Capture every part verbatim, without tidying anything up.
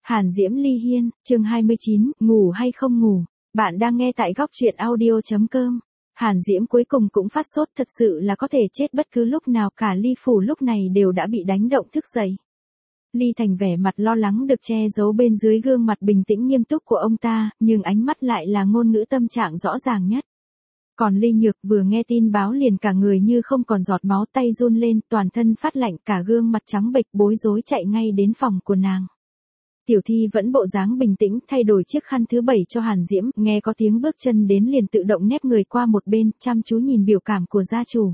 Hàn Diễm Ly Hiên, chương hai mươi chín, ngủ hay không ngủ. Bạn đang nghe tại góc truyện audio chấm com. Hàn Diễm cuối cùng cũng phát sốt, thật sự là có thể chết bất cứ lúc nào, cả Ly phủ lúc này đều đã bị đánh động thức dậy. Ly Thành vẻ mặt lo lắng được che giấu bên dưới gương mặt bình tĩnh nghiêm túc của ông ta, nhưng ánh mắt lại là ngôn ngữ tâm trạng rõ ràng nhất. Còn Ly Nhược vừa nghe tin báo liền cả người như không còn giọt máu, tay run lên, toàn thân phát lạnh, cả gương mặt trắng bệch bối rối chạy ngay đến phòng của nàng. Tiểu Thi vẫn bộ dáng bình tĩnh, thay đổi chiếc khăn thứ bảy cho Hàn Diễm, nghe có tiếng bước chân đến liền tự động nép người qua một bên, chăm chú nhìn biểu cảm của gia chủ.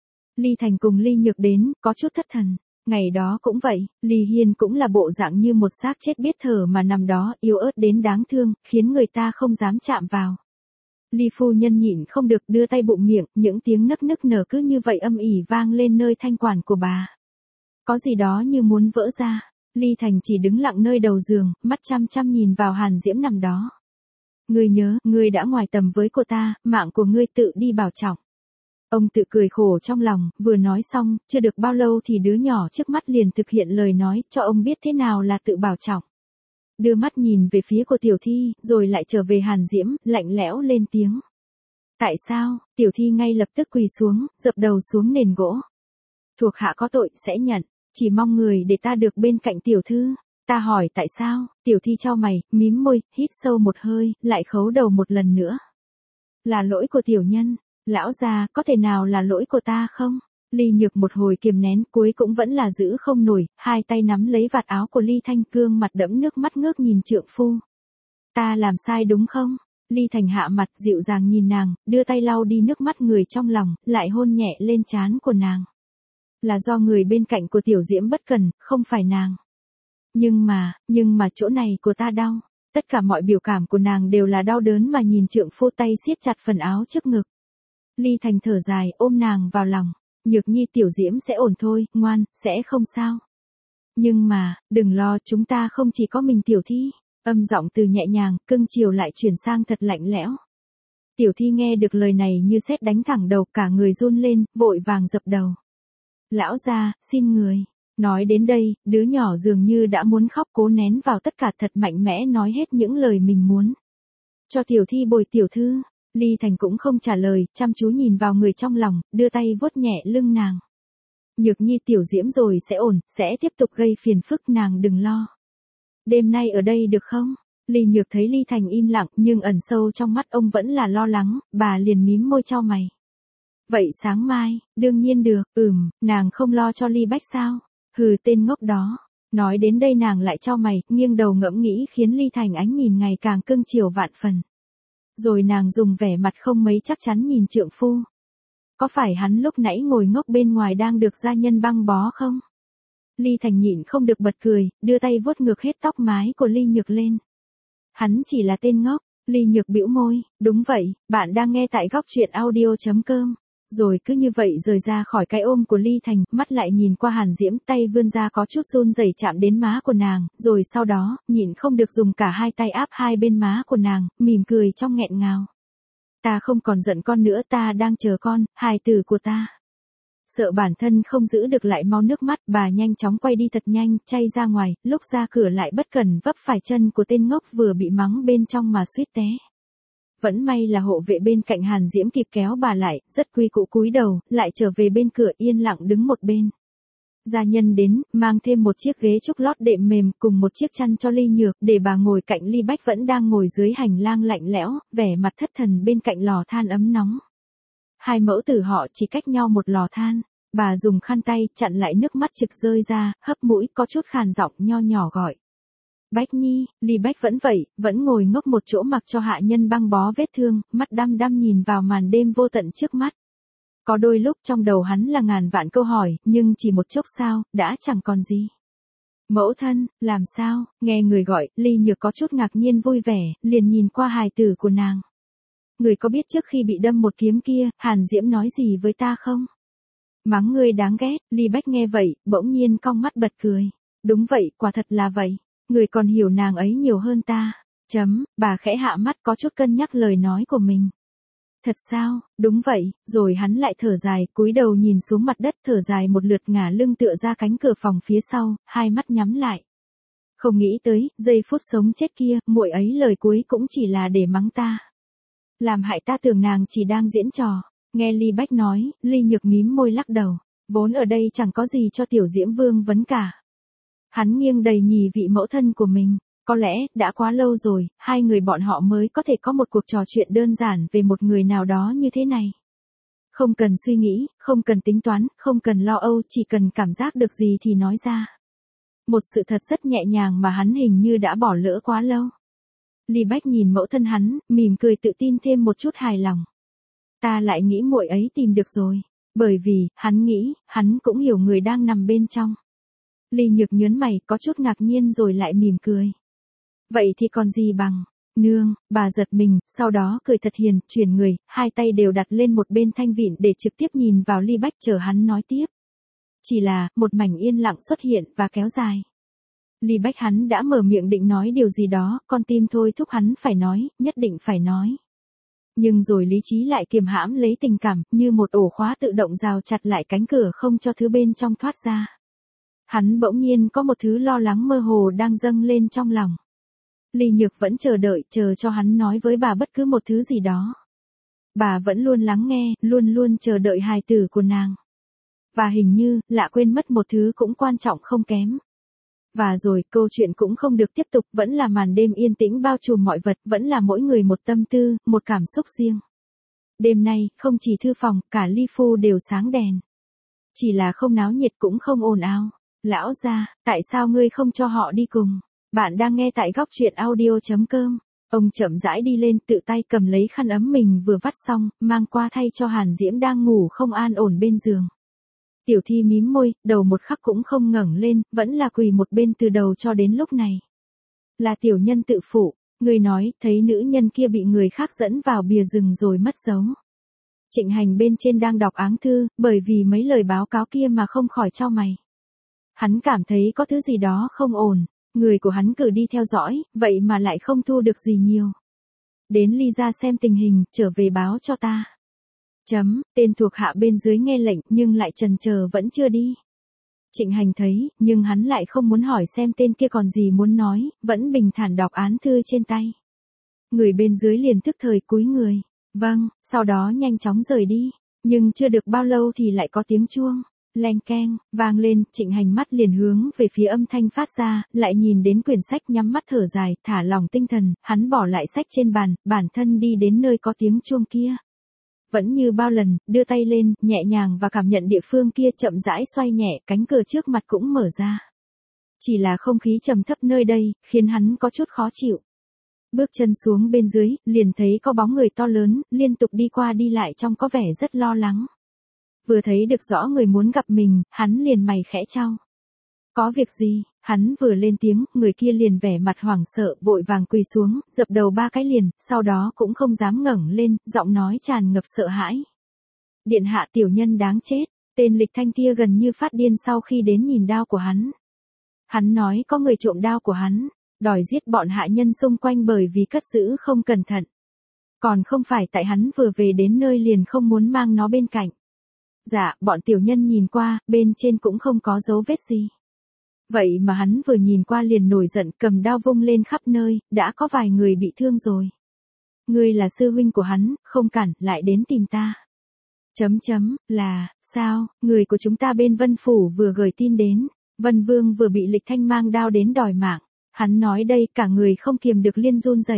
Ly Thành cùng Ly Nhược đến, có chút thất thần. Ngày đó cũng vậy, Ly Hiên cũng là bộ dạng như một xác chết biết thở mà nằm đó, yếu ớt đến đáng thương, khiến người ta không dám chạm vào. Ly phu nhân nhịn không được đưa tay bụng miệng, những tiếng nức nức nở cứ như vậy âm ỉ vang lên nơi thanh quản của bà. Có gì đó như muốn vỡ ra. Ly Thành chỉ đứng lặng nơi đầu giường, mắt chăm chăm nhìn vào Hàn Diễm nằm đó. Ngươi nhớ, ngươi đã ngoài tầm với cô ta, mạng của ngươi tự đi bảo trọng. Ông tự cười khổ trong lòng, vừa nói xong, chưa được bao lâu thì đứa nhỏ trước mắt liền thực hiện lời nói, cho ông biết thế nào là tự bảo trọng. Đưa mắt nhìn về phía của Tiểu Thi, rồi lại trở về Hàn Diễm, lạnh lẽo lên tiếng. Tại sao? Tiểu Thi ngay lập tức quỳ xuống, dập đầu xuống nền gỗ. Thuộc hạ có tội, sẽ nhận. Chỉ mong người để ta được bên cạnh tiểu thư. Ta hỏi tại sao? Tiểu Thi chau mày, mím môi, hít sâu một hơi, lại khấu đầu một lần nữa. Là lỗi của tiểu nhân. Lão gia, có thể nào là lỗi của ta không? Ly Nhược một hồi kiềm nén, cuối cũng vẫn là giữ không nổi, hai tay nắm lấy vạt áo của Ly Thanh, cương mặt đẫm nước mắt ngước nhìn trượng phu. Ta làm sai đúng không? Ly Thành hạ mặt dịu dàng nhìn nàng, đưa tay lau đi nước mắt người trong lòng, lại hôn nhẹ lên trán của nàng. Là do người bên cạnh của Tiểu Diễm bất cần, không phải nàng. Nhưng mà, nhưng mà chỗ này của ta đau. Tất cả mọi biểu cảm của nàng đều là đau đớn mà nhìn trượng phu, tay siết chặt phần áo trước ngực. Ly Thành thở dài, ôm nàng vào lòng. Nhược Nhi, Tiểu Diễm sẽ ổn thôi, ngoan, sẽ không sao. Nhưng mà, đừng lo, chúng ta không chỉ có mình Tiểu Thi. Âm giọng từ nhẹ nhàng, cưng chiều lại chuyển sang thật lạnh lẽo. Tiểu Thi nghe được lời này như sét đánh thẳng đầu, cả người run lên, vội vàng dập đầu. Lão gia, xin người. Nói đến đây, đứa nhỏ dường như đã muốn khóc, cố nén vào tất cả, thật mạnh mẽ nói hết những lời mình muốn. Cho Tiểu Thi bồi tiểu thư. Ly Thành cũng không trả lời, chăm chú nhìn vào người trong lòng, đưa tay vuốt nhẹ lưng nàng. Nhược Nhi, Tiểu Diễm rồi sẽ ổn, sẽ tiếp tục gây phiền phức, nàng đừng lo. Đêm nay ở đây được không? Ly Nhược thấy Ly Thành im lặng, nhưng ẩn sâu trong mắt ông vẫn là lo lắng, bà liền mím môi chau mày. Vậy sáng mai, đương nhiên được, ừm, nàng không lo cho Ly Bách sao? Hừ, tên ngốc đó. Nói đến đây nàng lại chau mày, nghiêng đầu ngẫm nghĩ, khiến Ly Thành ánh nhìn ngày càng cưng chiều vạn phần. Rồi nàng dùng vẻ mặt không mấy chắc chắn nhìn trượng phu. Có phải hắn lúc nãy ngồi ngốc bên ngoài đang được gia nhân băng bó không? Ly Thành nhịn không được bật cười, đưa tay vuốt ngược hết tóc mái của Ly Nhược lên. Hắn chỉ là tên ngốc. Ly Nhược bĩu môi, đúng vậy, bạn đang nghe tại góc truyện audio chấm com. Rồi cứ như vậy rời ra khỏi cái ôm của Ly Thành, mắt lại nhìn qua Hàn Diễm, tay vươn ra có chút run rẩy chạm đến má của nàng, rồi sau đó, nhịn không được dùng cả hai tay áp hai bên má của nàng, mỉm cười trong nghẹn ngào. Ta không còn giận con nữa, ta đang chờ con, hài tử của ta. Sợ bản thân không giữ được lại mau nước mắt, bà nhanh chóng quay đi thật nhanh, chay ra ngoài, lúc ra cửa lại bất cẩn vấp phải chân của tên ngốc vừa bị mắng bên trong mà suýt té. Vẫn may là hộ vệ bên cạnh Hàn Diễm kịp kéo bà lại, rất quy củ cúi đầu, lại trở về bên cửa yên lặng đứng một bên. Gia nhân đến, mang thêm một chiếc ghế trúc lót đệm mềm cùng một chiếc chăn cho Ly Nhược, để bà ngồi cạnh Ly Bách vẫn đang ngồi dưới hành lang lạnh lẽo, vẻ mặt thất thần bên cạnh lò than ấm nóng. Hai mẫu tử họ chỉ cách nhau một lò than, bà dùng khăn tay chặn lại nước mắt trực rơi ra, hấp mũi, có chút khàn giọng nho nhỏ gọi. Bách Nhi. Ly Bách vẫn vậy, vẫn ngồi ngốc một chỗ mặc cho hạ nhân băng bó vết thương, mắt đăm đăm nhìn vào màn đêm vô tận trước mắt. Có đôi lúc trong đầu hắn là ngàn vạn câu hỏi, nhưng chỉ một chốc sao, đã chẳng còn gì. Mẫu thân, làm sao? Nghe người gọi, Ly Nhược có chút ngạc nhiên vui vẻ, liền nhìn qua hài tử của nàng. Người có biết trước khi bị đâm một kiếm kia, Hàn Diễm nói gì với ta không? Mắng ngươi đáng ghét. Ly Bách nghe vậy, bỗng nhiên cong mắt bật cười. Đúng vậy, quả thật là vậy. Người còn hiểu nàng ấy nhiều hơn ta. Chấm, bà khẽ hạ mắt có chút cân nhắc lời nói của mình. Thật sao? Đúng vậy. Rồi hắn lại thở dài, cúi đầu nhìn xuống mặt đất, thở dài một lượt, ngả lưng tựa ra cánh cửa phòng phía sau, hai mắt nhắm lại. Không nghĩ tới, giây phút sống chết kia, muội ấy lời cuối cũng chỉ là để mắng ta. Làm hại ta tưởng nàng chỉ đang diễn trò. Nghe Ly Bách nói, Ly Nhược mím môi lắc đầu. Vốn ở đây chẳng có gì cho Tiểu Diễm Vương vấn cả. Hắn nghiêng đầy nhì vị mẫu thân của mình. Có lẽ, đã quá lâu rồi, hai người bọn họ mới có thể có một cuộc trò chuyện đơn giản về một người nào đó như thế này. Không cần suy nghĩ, không cần tính toán, không cần lo âu, chỉ cần cảm giác được gì thì nói ra. Một sự thật rất nhẹ nhàng mà hắn hình như đã bỏ lỡ quá lâu. Ly Bách nhìn mẫu thân hắn, mỉm cười tự tin thêm một chút hài lòng. Ta lại nghĩ muội ấy tìm được rồi. Bởi vì, hắn nghĩ, hắn cũng hiểu người đang nằm bên trong. Ly Nhược nhớn mày, có chút ngạc nhiên rồi lại mỉm cười. Vậy thì còn gì bằng, nương, bà giật mình, sau đó cười thật hiền, chuyển người, hai tay đều đặt lên một bên thanh vịn để trực tiếp nhìn vào Ly Bách chờ hắn nói tiếp. Chỉ là, một mảnh yên lặng xuất hiện và kéo dài. Ly Bách hắn đã mở miệng định nói điều gì đó, con tim thôi thúc hắn phải nói, nhất định phải nói. Nhưng rồi lý trí lại kiềm hãm lấy tình cảm, như một ổ khóa tự động rào chặt lại cánh cửa không cho thứ bên trong thoát ra. Hắn bỗng nhiên có một thứ lo lắng mơ hồ đang dâng lên trong lòng. Ly Nhược vẫn chờ đợi, chờ cho hắn nói với bà bất cứ một thứ gì đó. Bà vẫn luôn lắng nghe, luôn luôn chờ đợi hài tử của nàng. Và hình như, lạ quên mất một thứ cũng quan trọng không kém. Và rồi, câu chuyện cũng không được tiếp tục, vẫn là màn đêm yên tĩnh bao trùm mọi vật, vẫn là mỗi người một tâm tư, một cảm xúc riêng. Đêm nay, không chỉ thư phòng, cả Ly Phu đều sáng đèn. Chỉ là không náo nhiệt cũng không ồn ào. Lão gia, tại sao ngươi không cho họ đi cùng? Bạn đang nghe tại góc truyện audio chấm com. Ông chậm rãi đi lên, tự tay cầm lấy khăn ấm mình vừa vắt xong, mang qua thay cho Hàn Diễm đang ngủ không an ổn bên giường. Tiểu Thi mím môi, đầu một khắc cũng không ngẩng lên, vẫn là quỳ một bên từ đầu cho đến lúc này. Là tiểu nhân tự phụ, người nói, thấy nữ nhân kia bị người khác dẫn vào bìa rừng rồi mất dấu. Trịnh Hành bên trên đang đọc áng thư, bởi vì mấy lời báo cáo kia mà không khỏi chau mày. Hắn cảm thấy có thứ gì đó không ổn, người của hắn cử đi theo dõi, vậy mà lại không thu được gì nhiều. Đến Ly ra xem tình hình, trở về báo cho ta. Chấm, tên thuộc hạ bên dưới nghe lệnh nhưng lại chần chờ vẫn chưa đi. Trịnh Hành thấy, nhưng hắn lại không muốn hỏi xem tên kia còn gì muốn nói, vẫn bình thản đọc án thư trên tay. Người bên dưới liền tức thời cúi người. Vâng, sau đó nhanh chóng rời đi. Nhưng chưa được bao lâu thì lại có tiếng chuông. Leng keng, vang lên, Trịnh Hành mắt liền hướng về phía âm thanh phát ra, lại nhìn đến quyển sách nhắm mắt thở dài, thả lỏng tinh thần, hắn bỏ lại sách trên bàn, bản thân đi đến nơi có tiếng chuông kia. Vẫn như bao lần, đưa tay lên, nhẹ nhàng và cảm nhận địa phương kia chậm rãi xoay nhẹ, cánh cửa trước mặt cũng mở ra. Chỉ là không khí trầm thấp nơi đây, khiến hắn có chút khó chịu. Bước chân xuống bên dưới, liền thấy có bóng người to lớn, liên tục đi qua đi lại trông có vẻ rất lo lắng. Vừa thấy được rõ người muốn gặp mình, hắn liền mày khẽ chau. Có việc gì? Hắn vừa lên tiếng, người kia liền vẻ mặt hoảng sợ, vội vàng quỳ xuống, dập đầu ba cái liền, sau đó cũng không dám ngẩng lên, giọng nói tràn ngập sợ hãi. Điện hạ tiểu nhân đáng chết, tên Lịch Thanh kia gần như phát điên sau khi đến nhìn đao của hắn. Hắn nói có người trộm đao của hắn, đòi giết bọn hạ nhân xung quanh bởi vì cất giữ không cẩn thận. Còn không phải tại hắn vừa về đến nơi liền không muốn mang nó bên cạnh. Dạ, bọn tiểu nhân nhìn qua, bên trên cũng không có dấu vết gì. Vậy mà hắn vừa nhìn qua liền nổi giận, cầm đao vung lên khắp nơi, đã có vài người bị thương rồi. Ngươi là sư huynh của hắn, không cản, lại đến tìm ta. Chấm chấm, là, sao, người của chúng ta bên Vân Phủ vừa gửi tin đến, Vân Vương vừa bị Lịch Thanh mang đao đến đòi mạng. Hắn nói đây cả người không kiềm được liên run rẩy.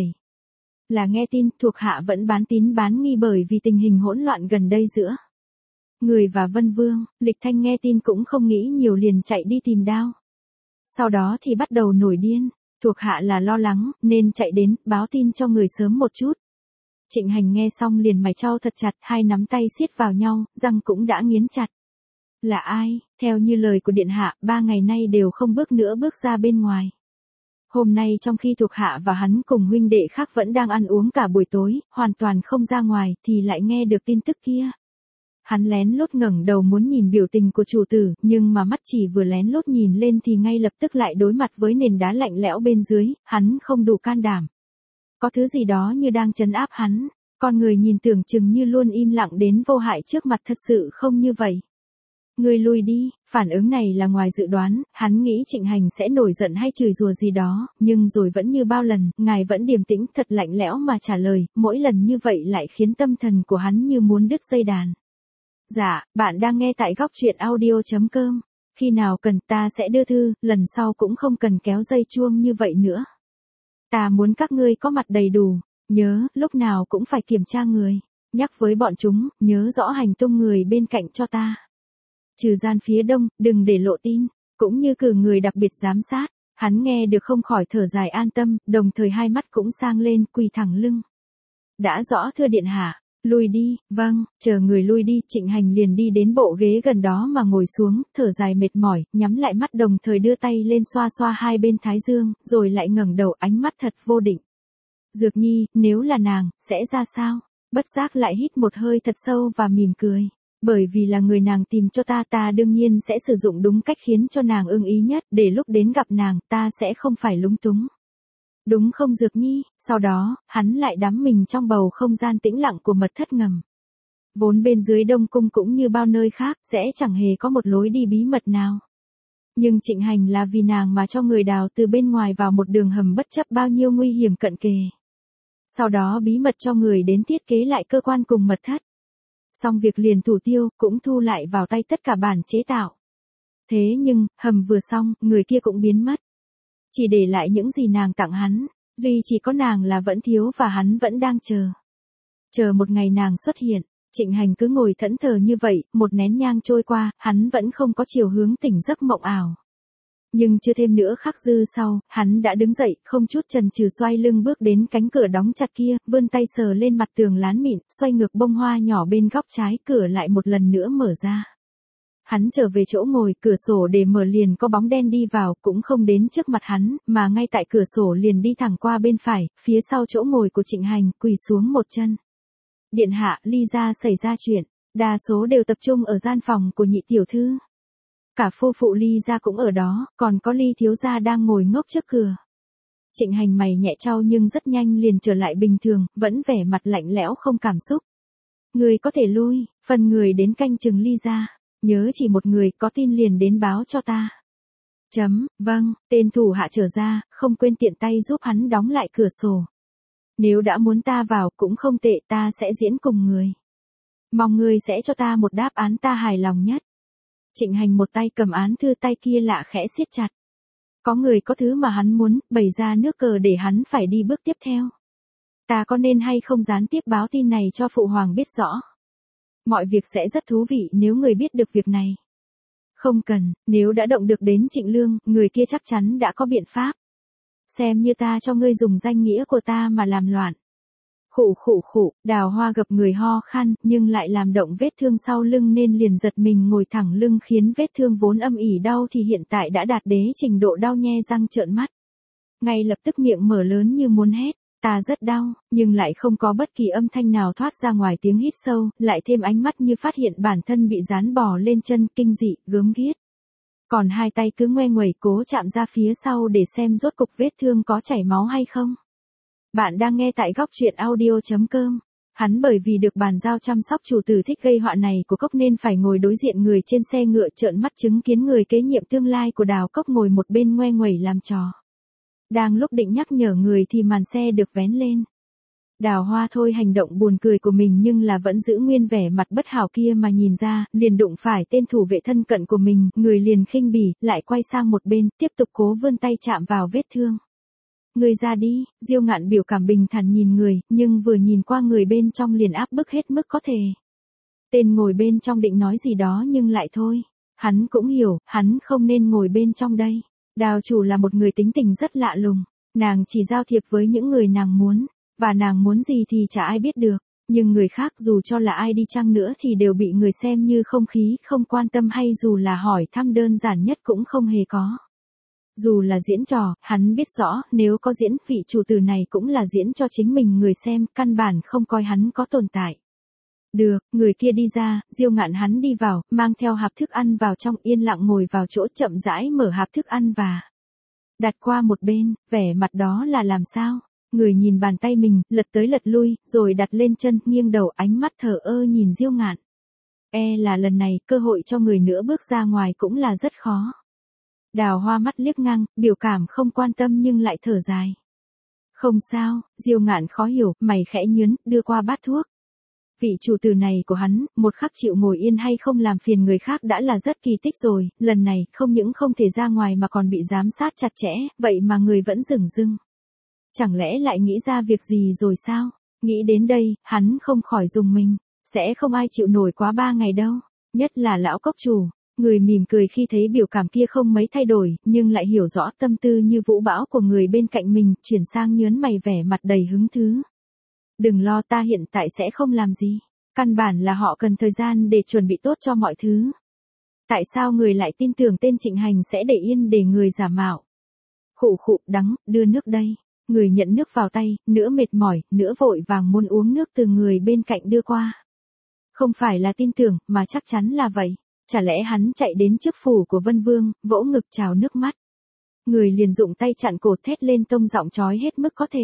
Là nghe tin, thuộc hạ vẫn bán tín bán nghi bởi vì tình hình hỗn loạn gần đây giữa người và Vân Vương. Lịch Thanh nghe tin cũng không nghĩ nhiều liền chạy đi tìm đao. Sau đó thì bắt đầu nổi điên, thuộc hạ là lo lắng, nên chạy đến, báo tin cho người sớm một chút. Trịnh Hành nghe xong liền mày chau thật chặt, hai nắm tay siết vào nhau, răng cũng đã nghiến chặt. Là ai? Theo như lời của điện hạ, ba ngày nay đều không bước nữa bước ra bên ngoài. Hôm nay trong khi thuộc hạ và hắn cùng huynh đệ khác vẫn đang ăn uống cả buổi tối, hoàn toàn không ra ngoài, thì lại nghe được tin tức kia. Hắn lén lút ngẩng đầu muốn nhìn biểu tình của chủ tử, nhưng mà mắt chỉ vừa lén lút nhìn lên thì ngay lập tức lại đối mặt với nền đá lạnh lẽo bên dưới, hắn không đủ can đảm. Có thứ gì đó như đang trấn áp hắn, con người nhìn tưởng chừng như luôn im lặng đến vô hại trước mặt thật sự không như vậy. Ngươi lui đi, phản ứng này là ngoài dự đoán, hắn nghĩ Trịnh Hành sẽ nổi giận hay chửi rủa gì đó, nhưng rồi vẫn như bao lần, ngài vẫn điềm tĩnh thật lạnh lẽo mà trả lời, mỗi lần như vậy lại khiến tâm thần của hắn như muốn đứt dây đàn. Dạ, bạn đang nghe tại góc truyện audio.com. Khi nào cần ta sẽ đưa thư, lần sau cũng không cần kéo dây chuông như vậy nữa. Ta muốn các ngươi có mặt đầy đủ, nhớ, lúc nào cũng phải kiểm tra người, nhắc với bọn chúng, nhớ rõ hành tung người bên cạnh cho ta. Trừ gian phía đông, đừng để lộ tin, cũng như cử người đặc biệt giám sát. Hắn nghe được không khỏi thở dài an tâm, đồng thời hai mắt cũng sang lên, quỳ thẳng lưng. Đã rõ thưa điện hạ, lui đi, vâng, chờ người lui đi, Trịnh Hành liền đi đến bộ ghế gần đó mà ngồi xuống, thở dài mệt mỏi, nhắm lại mắt đồng thời đưa tay lên xoa xoa hai bên thái dương, rồi lại ngẩng đầu ánh mắt thật vô định. Dược Nhi, nếu là nàng, sẽ ra sao? Bất giác lại hít một hơi thật sâu và mỉm cười. Bởi vì là người nàng tìm cho ta, ta đương nhiên sẽ sử dụng đúng cách khiến cho nàng ưng ý nhất, để lúc đến gặp nàng, ta sẽ không phải lúng túng. Đúng không Dược Nhi? Sau đó, hắn lại đắm mình trong bầu không gian tĩnh lặng của mật thất ngầm. Vốn bên dưới Đông Cung cũng như bao nơi khác, sẽ chẳng hề có một lối đi bí mật nào. Nhưng Trịnh Hành là vì nàng mà cho người đào từ bên ngoài vào một đường hầm bất chấp bao nhiêu nguy hiểm cận kề. Sau đó bí mật cho người đến thiết kế lại cơ quan cùng mật thất. Xong việc liền thủ tiêu, cũng thu lại vào tay tất cả bản chế tạo. Thế nhưng, hầm vừa xong, người kia cũng biến mất. Chỉ để lại những gì nàng tặng hắn, duy chỉ có nàng là vẫn thiếu và hắn vẫn đang chờ. Chờ một ngày nàng xuất hiện, Trịnh Hành cứ ngồi thẫn thờ như vậy, một nén nhang trôi qua, hắn vẫn không có chiều hướng tỉnh giấc mộng ảo. Nhưng chưa thêm nữa khắc dư sau, hắn đã đứng dậy, không chút chần chừ xoay lưng bước đến cánh cửa đóng chặt kia, vươn tay sờ lên mặt tường lán mịn, xoay ngược bông hoa nhỏ bên góc trái, cửa lại một lần nữa mở ra. Hắn trở về chỗ ngồi, cửa sổ để mở liền có bóng đen đi vào, cũng không đến trước mặt hắn, mà ngay tại cửa sổ liền đi thẳng qua bên phải, phía sau chỗ ngồi của Trịnh Hành, quỳ xuống một chân. Điện hạ, Ly gia xảy ra chuyện, đa số đều tập trung ở gian phòng của nhị tiểu thư. Cả phu phụ Ly gia cũng ở đó, còn có Ly thiếu gia đang ngồi ngốc trước cửa. Trịnh Hành mày nhẹ trao nhưng rất nhanh liền trở lại bình thường, vẫn vẻ mặt lạnh lẽo không cảm xúc. Người có thể lui, phần người đến canh chừng Ly gia. Nhớ chỉ một người, có tin liền đến báo cho ta. Chấm, vâng, tên thủ hạ trở ra, không quên tiện tay giúp hắn đóng lại cửa sổ. Nếu đã muốn ta vào cũng không tệ, ta sẽ diễn cùng người. Mong người sẽ cho ta một đáp án ta hài lòng nhất. Trịnh Hành một tay cầm án thư, tay kia lạ khẽ siết chặt. Có người có thứ mà hắn muốn, bày ra nước cờ để hắn phải đi bước tiếp theo. Ta có nên hay không gián tiếp báo tin này cho phụ hoàng biết rõ? Mọi việc sẽ rất thú vị nếu người biết được việc này. Không cần, nếu đã động được đến Trịnh Lương, người kia chắc chắn đã có biện pháp. Xem như ta cho ngươi dùng danh nghĩa của ta mà làm loạn. Khụ khụ khụ, Đào Hoa gặp người ho khan, nhưng lại làm động vết thương sau lưng nên liền giật mình ngồi thẳng lưng, khiến vết thương vốn âm ỉ đau thì hiện tại đã đạt đến trình độ đau nhe răng trợn mắt. Ngay lập tức miệng mở lớn như muốn hét. Ta rất đau, nhưng lại không có bất kỳ âm thanh nào thoát ra ngoài tiếng hít sâu, lại thêm ánh mắt như phát hiện bản thân bị dán bò lên chân, kinh dị, gớm ghiếc. Còn hai tay cứ ngoe nguẩy cố chạm ra phía sau để xem rốt cục vết thương có chảy máu hay không. Bạn đang nghe tại góc truyện audio.com. Hắn bởi vì được bàn giao chăm sóc chủ tử thích gây họa này của Cốc nên phải ngồi đối diện người trên xe ngựa, trợn mắt chứng kiến người kế nhiệm tương lai của Đào Cốc ngồi một bên ngoe nguẩy làm trò. Đang lúc định nhắc nhở người thì màn xe được vén lên. Đào Hoa thôi hành động buồn cười của mình nhưng là vẫn giữ nguyên vẻ mặt bất hảo kia mà nhìn ra, liền đụng phải tên thủ vệ thân cận của mình, người liền khinh bỉ, lại quay sang một bên, tiếp tục cố vươn tay chạm vào vết thương. Người ra đi, Diêu Ngạn biểu cảm bình thản nhìn người, nhưng vừa nhìn qua người bên trong liền áp bức hết mức có thể. Tên ngồi bên trong định nói gì đó nhưng lại thôi. Hắn cũng hiểu, hắn không nên ngồi bên trong đây. Đào chủ là một người tính tình rất lạ lùng, nàng chỉ giao thiệp với những người nàng muốn, và nàng muốn gì thì chả ai biết được, nhưng người khác dù cho là ai đi chăng nữa thì đều bị người xem như không khí, không quan tâm hay dù là hỏi thăm đơn giản nhất cũng không hề có. Dù là diễn trò, hắn biết rõ, nếu có diễn, vị chủ tử này cũng là diễn cho chính mình người xem, căn bản không coi hắn có tồn tại. Được, người kia đi ra, Diêu Ngạn hắn đi vào, mang theo hộp thức ăn vào trong, yên lặng ngồi vào chỗ, chậm rãi mở hộp thức ăn và đặt qua một bên, vẻ mặt đó là làm sao? Người nhìn bàn tay mình, lật tới lật lui, rồi đặt lên chân, nghiêng đầu, ánh mắt thờ ơ nhìn Diêu Ngạn. E là lần này cơ hội cho người nữa bước ra ngoài cũng là rất khó. Đào Hoa mắt liếc ngang, biểu cảm không quan tâm nhưng lại thở dài. Không sao, Diêu Ngạn khó hiểu, mày khẽ nhướn, đưa qua bát thuốc. Vị chủ tử này của hắn, một khắc chịu ngồi yên hay không làm phiền người khác đã là rất kỳ tích rồi, lần này không những không thể ra ngoài mà còn bị giám sát chặt chẽ, vậy mà người vẫn dửng dưng. Chẳng lẽ lại nghĩ ra việc gì rồi sao? Nghĩ đến đây, hắn không khỏi rùng mình, sẽ không ai chịu nổi quá ba ngày đâu, nhất là lão cốc chủ. Người mỉm cười khi thấy biểu cảm kia không mấy thay đổi, nhưng lại hiểu rõ tâm tư như vũ bão của người bên cạnh mình, chuyển sang nhớn mày vẻ mặt đầy hứng thú. Đừng lo, ta hiện tại sẽ không làm gì. Căn bản là họ cần thời gian để chuẩn bị tốt cho mọi thứ. Tại sao người lại tin tưởng tên Trịnh Hành sẽ để yên để người giả mạo? Khụ khụ, đắng, đưa nước đây. Người nhận nước vào tay, nửa mệt mỏi, nửa vội vàng muốn uống nước từ người bên cạnh đưa qua. Không phải là tin tưởng, mà chắc chắn là vậy. Chả lẽ hắn chạy đến trước phủ của Vân Vương, vỗ ngực trào nước mắt. Người liền dụng tay chặn cổ, thét lên tông giọng chói hết mức có thể.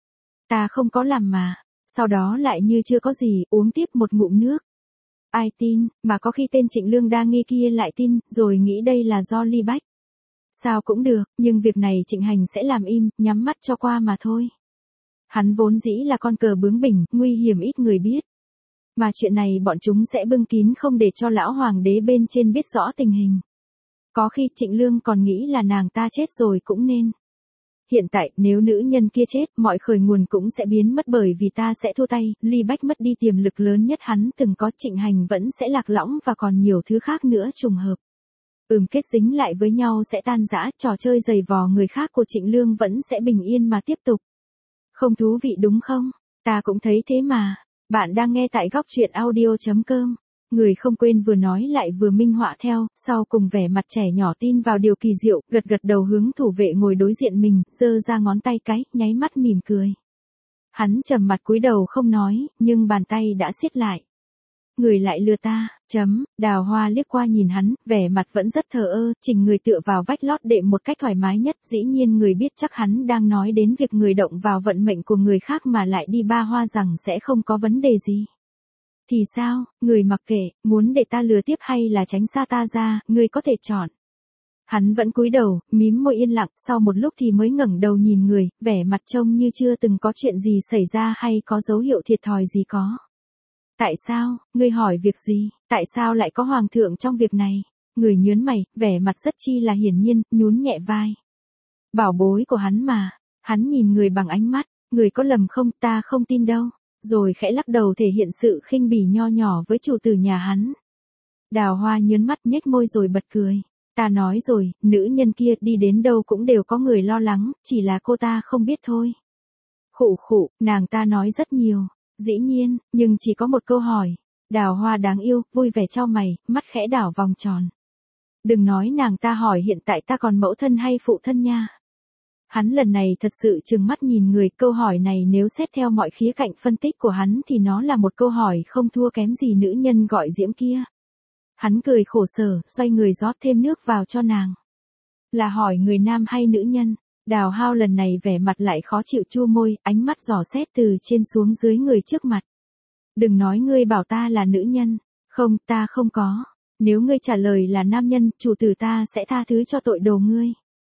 Ta không có làm mà. Sau đó lại như chưa có gì, uống tiếp một ngụm nước. Ai tin, mà có khi tên Trịnh Lương đa nghi kia lại tin, rồi nghĩ đây là do ly bách. Sao cũng được, nhưng việc này Trịnh Hành sẽ làm im, nhắm mắt cho qua mà thôi. Hắn vốn dĩ là con cờ bướng bỉnh, nguy hiểm ít người biết. Mà chuyện này bọn chúng sẽ bưng kín không để cho lão hoàng đế bên trên biết rõ tình hình. Có khi Trịnh Lương còn nghĩ là nàng ta chết rồi cũng nên. Hiện tại, nếu nữ nhân kia chết, mọi khởi nguồn cũng sẽ biến mất bởi vì ta sẽ thua tay, ly bách mất đi tiềm lực lớn nhất hắn từng có, Trịnh Hành vẫn sẽ lạc lõng và còn nhiều thứ khác nữa trùng hợp. Ừm kết dính lại với nhau sẽ tan rã, trò chơi giày vò người khác của Trịnh Lương vẫn sẽ bình yên mà tiếp tục. Không thú vị đúng không? Ta cũng thấy thế mà. Bạn đang nghe tại góc truyện audio chấm com. Người không quên vừa nói lại vừa minh họa theo, sau cùng vẻ mặt trẻ nhỏ tin vào điều kỳ diệu, gật gật đầu hướng thủ vệ ngồi đối diện mình, giơ ra ngón tay cái, nháy mắt mỉm cười. Hắn trầm mặt cúi đầu không nói, nhưng bàn tay đã siết lại. Người lại lừa ta, chấm, Đào Hoa liếc qua nhìn hắn, vẻ mặt vẫn rất thờ ơ, chỉnh người tựa vào vách lót đệm một cách thoải mái nhất, dĩ nhiên người biết chắc hắn đang nói đến việc người động vào vận mệnh của người khác mà lại đi ba hoa rằng sẽ không có vấn đề gì. Thì sao, người mặc kệ, muốn để ta lừa tiếp hay là tránh xa ta ra, người có thể chọn. Hắn vẫn cúi đầu, mím môi yên lặng, sau một lúc thì mới ngẩng đầu nhìn người, vẻ mặt trông như chưa từng có chuyện gì xảy ra hay có dấu hiệu thiệt thòi gì có. Tại sao, ngươi hỏi việc gì, tại sao lại có hoàng thượng trong việc này? Người nhớn mày, vẻ mặt rất chi là hiển nhiên, nhún nhẹ vai. Bảo bối của hắn mà, hắn nhìn người bằng ánh mắt, người có lầm không, ta không tin đâu, rồi khẽ lắc đầu thể hiện sự khinh bỉ nho nhỏ với chủ tử nhà hắn. Đào Hoa nhớn mắt nhếch môi rồi bật cười. Ta nói rồi, nữ nhân kia đi đến đâu cũng đều có người lo lắng, chỉ là cô ta không biết thôi. Khụ khụ, nàng ta nói rất nhiều. Dĩ nhiên, nhưng chỉ có một câu hỏi. Đào Hoa đáng yêu, vui vẻ chau mày, mắt khẽ đảo vòng tròn. Đừng nói nàng ta hỏi hiện tại ta còn mẫu thân hay phụ thân nha. Hắn lần này thật sự trừng mắt nhìn người, câu hỏi này nếu xét theo mọi khía cạnh phân tích của hắn thì nó là một câu hỏi không thua kém gì nữ nhân gọi diễm kia. Hắn cười khổ sở, xoay người rót thêm nước vào cho nàng. Là hỏi người nam hay nữ nhân? Đào Hao lần này vẻ mặt lại khó chịu, chua môi, ánh mắt dò xét từ trên xuống dưới người trước mặt. Đừng nói ngươi bảo ta là nữ nhân. Không, ta không có. Nếu ngươi trả lời là nam nhân, chủ tử ta sẽ tha thứ cho tội đồ ngươi.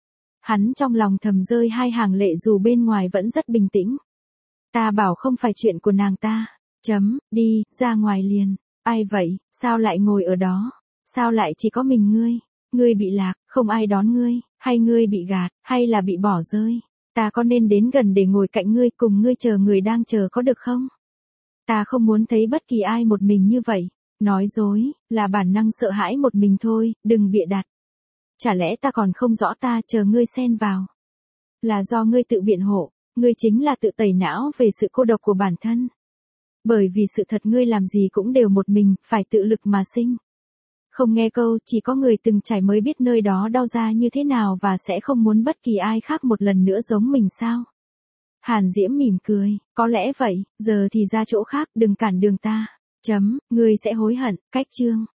Hắn trong lòng thầm rơi hai hàng lệ dù bên ngoài vẫn rất bình tĩnh. Ta bảo không phải chuyện của nàng ta. Chấm, đi, ra ngoài liền. Ai vậy, sao lại ngồi ở đó? Sao lại chỉ có mình ngươi? Ngươi bị lạc, không ai đón ngươi, hay ngươi bị gạt, hay là bị bỏ rơi? Ta có nên đến gần để ngồi cạnh ngươi cùng ngươi chờ người đang chờ có được không? Ta không muốn thấy bất kỳ ai một mình như vậy. Nói dối, là bản năng sợ hãi một mình thôi, đừng bịa đặt. Chả lẽ ta còn không rõ ta chờ ngươi xen vào? Là do ngươi tự biện hộ, ngươi chính là tự tẩy não về sự cô độc của bản thân. Bởi vì sự thật ngươi làm gì cũng đều một mình, phải tự lực mà sinh. Không nghe câu, chỉ có người từng trải mới biết nơi đó đau ra như thế nào và sẽ không muốn bất kỳ ai khác một lần nữa giống mình sao? Hàn Diễm mỉm cười, có lẽ vậy, giờ thì ra chỗ khác, đừng cản đường ta. Chấm, ngươi sẽ hối hận, cách chương.